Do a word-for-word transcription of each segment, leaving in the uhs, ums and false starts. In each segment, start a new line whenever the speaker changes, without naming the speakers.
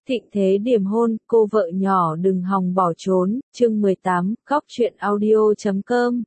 Thịnh thế điểm hôn, cô vợ nhỏ đừng hòng bỏ trốn, chương mười tám, góc truyện audio chấm com.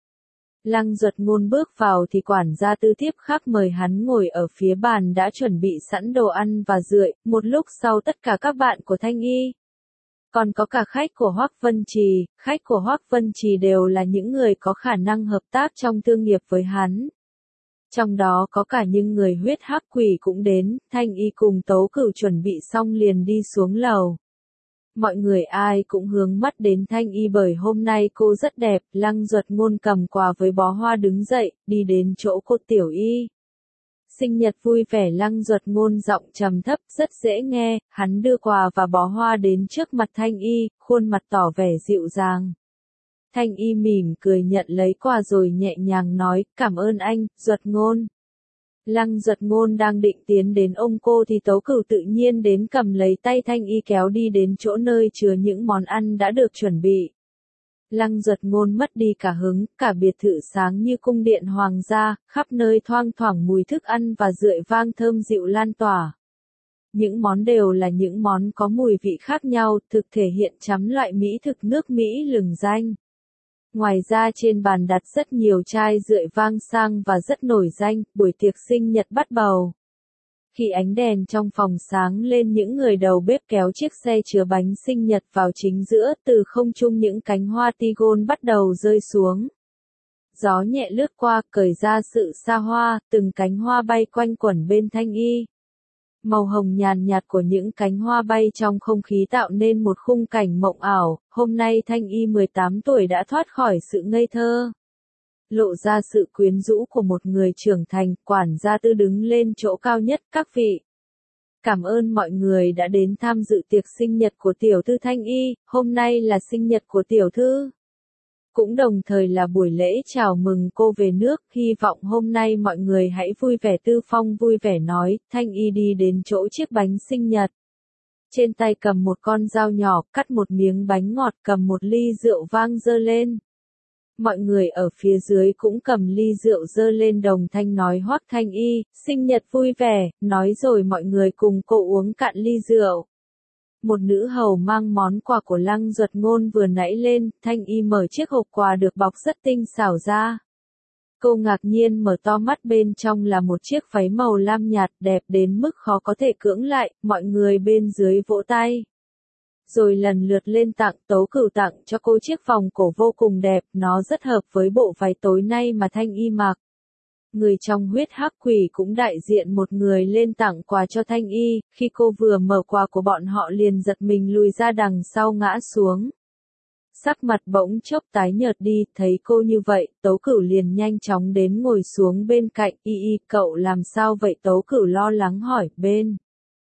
Lăng Duật Ngôn bước vào thì quản gia Tư tiếp khác mời hắn ngồi ở phía bàn đã chuẩn bị sẵn đồ ăn và rượu, một lúc sau tất cả các bạn của Thanh Y. Còn có cả khách của Hoắc Vân Trì, khách của Hoắc Vân Trì đều là những người có khả năng hợp tác trong thương nghiệp với hắn. Trong đó có cả những người huyết hắc quỷ cũng đến, Thanh Y cùng Tấu Cửu chuẩn bị xong liền đi xuống lầu. Mọi người ai cũng hướng mắt đến Thanh Y bởi hôm nay cô rất đẹp, Lăng Duật Ngôn cầm quà với bó hoa đứng dậy, đi đến chỗ cô Tiểu Y. Sinh nhật vui vẻ, Lăng Duật Ngôn giọng trầm thấp, rất dễ nghe, hắn đưa quà và bó hoa đến trước mặt Thanh Y, khuôn mặt tỏ vẻ dịu dàng. Thanh Y mỉm cười nhận lấy quà rồi nhẹ nhàng nói, cảm ơn anh, Duật Ngôn. Lăng Duật Ngôn đang định tiến đến ôm cô thì Tấu Cửu tự nhiên đến cầm lấy tay Thanh Y kéo đi đến chỗ nơi chứa những món ăn đã được chuẩn bị. Lăng Duật Ngôn mất đi cả hứng, cả biệt thự sáng như cung điện hoàng gia, khắp nơi thoang thoảng mùi thức ăn và rượu vang thơm dịu lan tỏa. Những món đều là những món có mùi vị khác nhau, thực thể hiện chấm loại mỹ thực nước Mỹ lừng danh. Ngoài ra trên bàn đặt rất nhiều chai rượu vang sang và rất nổi danh, buổi tiệc sinh nhật bắt đầu. Khi ánh đèn trong phòng sáng lên, những người đầu bếp kéo chiếc xe chứa bánh sinh nhật vào chính giữa, từ không trung những cánh hoa tigon bắt đầu rơi xuống. Gió nhẹ lướt qua, cởi ra sự xa hoa, từng cánh hoa bay quanh quẩn bên Thanh Y. Màu hồng nhàn nhạt của những cánh hoa bay trong không khí tạo nên một khung cảnh mộng ảo, hôm nay Thanh Y mười tám tuổi đã thoát khỏi sự ngây thơ. Lộ ra sự quyến rũ của một người trưởng thành, quản gia Tư đứng lên chỗ cao nhất, các vị. Cảm ơn mọi người đã đến tham dự tiệc sinh nhật của tiểu thư Thanh Y, hôm nay là sinh nhật của tiểu thư. Cũng đồng thời là buổi lễ chào mừng cô về nước, hy vọng hôm nay mọi người hãy vui vẻ. Tư Phong vui vẻ nói, Thanh Y đi đến chỗ chiếc bánh sinh nhật. Trên tay cầm một con dao nhỏ, cắt một miếng bánh ngọt, cầm một ly rượu vang dơ lên. Mọi người ở phía dưới cũng cầm ly rượu dơ lên đồng thanh nói Hoắc Thanh Y, sinh nhật vui vẻ, nói rồi mọi người cùng cô uống cạn ly rượu. Một nữ hầu mang món quà của Lăng Duật Ngôn vừa nãy lên, Thanh Y mở chiếc hộp quà được bọc rất tinh xảo ra. Cô ngạc nhiên mở to mắt, bên trong là một chiếc váy màu lam nhạt đẹp đến mức khó có thể cưỡng lại, mọi người bên dưới vỗ tay. Rồi lần lượt lên tặng, Tấu Cửu tặng cho cô chiếc vòng cổ vô cùng đẹp, nó rất hợp với bộ váy tối nay mà Thanh Y mặc. Người trong huyết hắc quỷ cũng đại diện một người lên tặng quà cho Thanh Y, khi cô vừa mở quà của bọn họ liền giật mình lùi ra đằng sau ngã xuống. Sắc mặt bỗng chốc tái nhợt đi, thấy cô như vậy, Tấu Cửu liền nhanh chóng đến ngồi xuống bên cạnh, y y, cậu làm sao vậy? Tấu Cửu lo lắng hỏi, bên.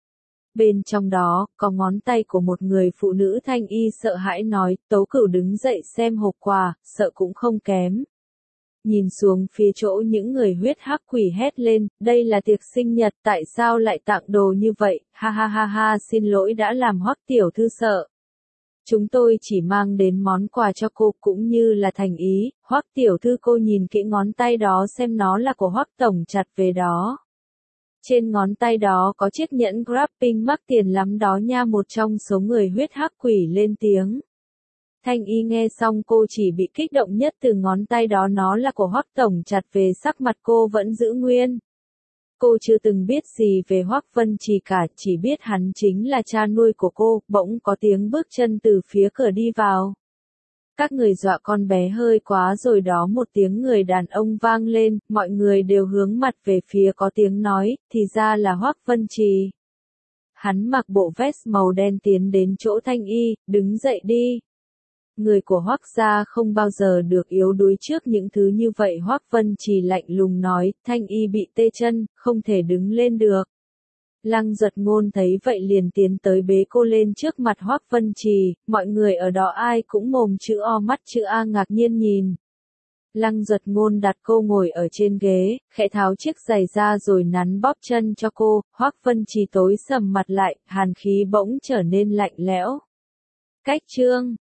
Bên trong đó, có ngón tay của một người phụ nữ. Thanh Y sợ hãi nói, Tấu Cửu đứng dậy xem hộp quà, sợ cũng không kém. Nhìn xuống phía chỗ những người huyết hắc quỷ hét lên, đây là tiệc sinh nhật, tại sao lại tặng đồ như vậy, ha ha ha ha, xin lỗi đã làm Hoắc tiểu thư sợ. Chúng tôi chỉ mang đến món quà cho cô cũng như là thành ý, Hoắc tiểu thư cô nhìn kỹ ngón tay đó xem nó là của Hoắc tổng chặt về đó. Trên ngón tay đó có chiếc nhẫn grappling mắc tiền lắm đó nha, một trong số người huyết hắc quỷ lên tiếng. Thanh Y nghe xong cô chỉ bị kích động nhất từ ngón tay đó, nó là của Hoắc tổng chặt về, sắc mặt cô vẫn giữ nguyên. Cô chưa từng biết gì về Hoắc Vân Trì cả, chỉ biết hắn chính là cha nuôi của cô. Bỗng có tiếng bước chân từ phía cửa đi vào. Các người dọa con bé hơi quá rồi đó, một tiếng người đàn ông vang lên, mọi người đều hướng mặt về phía có tiếng nói, thì ra là Hoắc Vân Trì. Hắn mặc bộ vest màu đen tiến đến chỗ Thanh Y, đứng dậy đi. Người của Hoắc gia không bao giờ được yếu đuối trước những thứ như vậy. Hoắc Vân Trì lạnh lùng nói, Thanh Y bị tê chân, không thể đứng lên được. Lăng Duật Ngôn thấy vậy liền tiến tới bế cô lên trước mặt Hoắc Vân Trì, mọi người ở đó ai cũng mồm chữ O mắt chữ A ngạc nhiên nhìn. Lăng Duật Ngôn đặt cô ngồi ở trên ghế, khẽ tháo chiếc giày ra rồi nắn bóp chân cho cô. Hoắc Vân Trì tối sầm mặt lại, hàn khí bỗng trở nên lạnh lẽo. Cách chương